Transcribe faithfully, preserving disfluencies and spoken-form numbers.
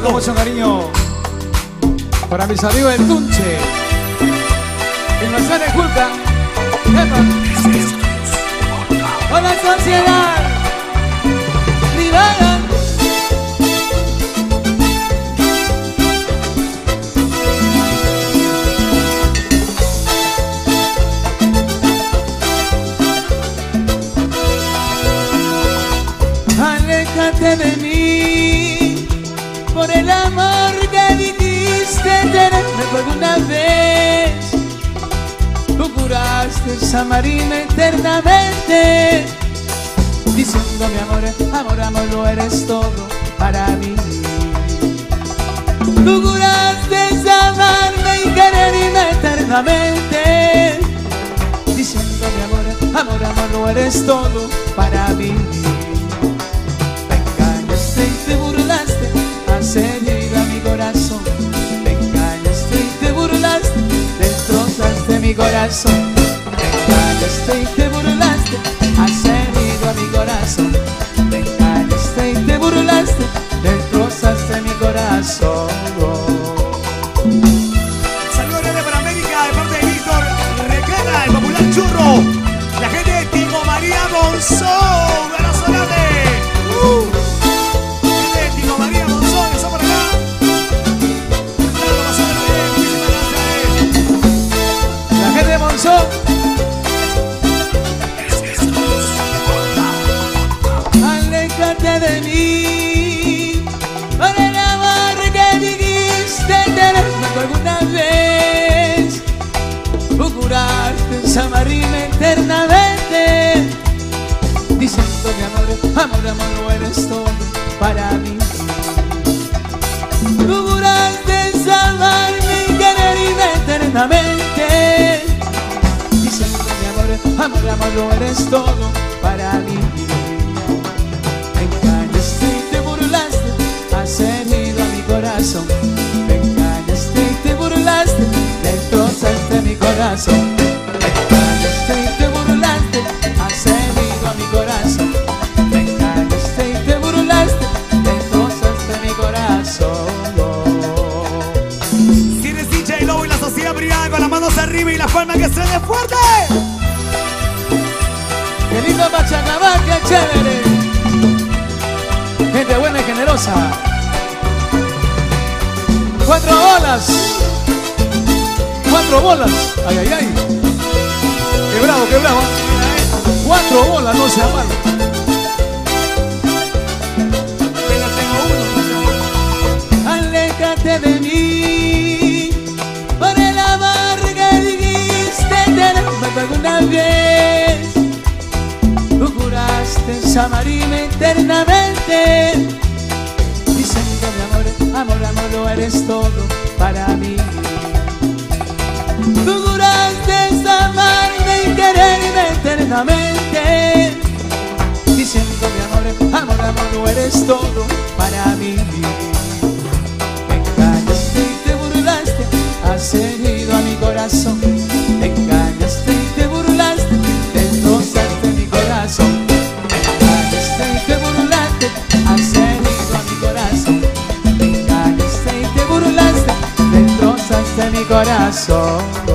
con mucho cariño para mis amigos del Tunche, el Manzana de Culca. Con la sociedad privada. Aléjate de mí por el amor que dijiste tenerme por una vez. Tú juraste amarme eternamente, diciendo mi amor, amor, amor, lo eres todo para mí. Tú juraste amarme y quererme eternamente, diciendo mi amor, amor, amor, lo eres todo para mí. Me engañaste y te burlaste, has herido a mi corazón. Me engañaste y te burlaste, destrozaste mi corazón. Me engañaste y te burlaste, has herido a mi corazón. Me engañaste y te burlaste, destrozaste mi corazón. Saludos grande para América de parte de Víctor Requena, el popular churro. La gente de Tico María Monzón, abrazo grande. Uh. Gente de Tico María Monzón, eso por acá. Claro, pasando bien, muchísimas gracias. La gente de Monzón. Aléjate de mí por el amor que dijiste tenerme alguna vez. Tú juraste amarme eternamente, diciendo mi amor, amor, amor, lo eres todo para mí. Tú juraste amarme y quererme eternamente, diciendo mi amor, amor, amor, lo eres todo para mí. Me engañaste y te burlaste, has herido a mi corazón. Me engañaste y te burlaste, destrozaste mi corazón. Me engañaste y te burlaste, has herido a mi corazón. Me engañaste y te burlaste, destrozaste mi corazón. Si eres hincha de Lobo y la sociedad privada, con las manos arriba y las palmas que suenen fuerte. Qué lindo Pachacamac, qué chévere. Gente buena y generosa. Cuatro bolas. Cuatro bolas. Ay, ay, ay. Qué bravo, qué bravo. Cuatro bolas, no sea malo. Aléjate de mí por el amor que dijiste tenerme alguna vez. Tú juraste amarme eternamente, diciendo mi amor, amor, amor, lo eres todo para mí. Tú juraste amarme y quererme eternamente, diciendo mi amor, amor, amor, lo eres todo para mí. Me engañaste y te burlaste, has herido a mi corazón. Me engañaste y te burlaste, destrozaste mi corazón. Me engañaste y te burlaste, has herido a mi corazón. Me engañaste y te burlaste, destrozaste mi corazón.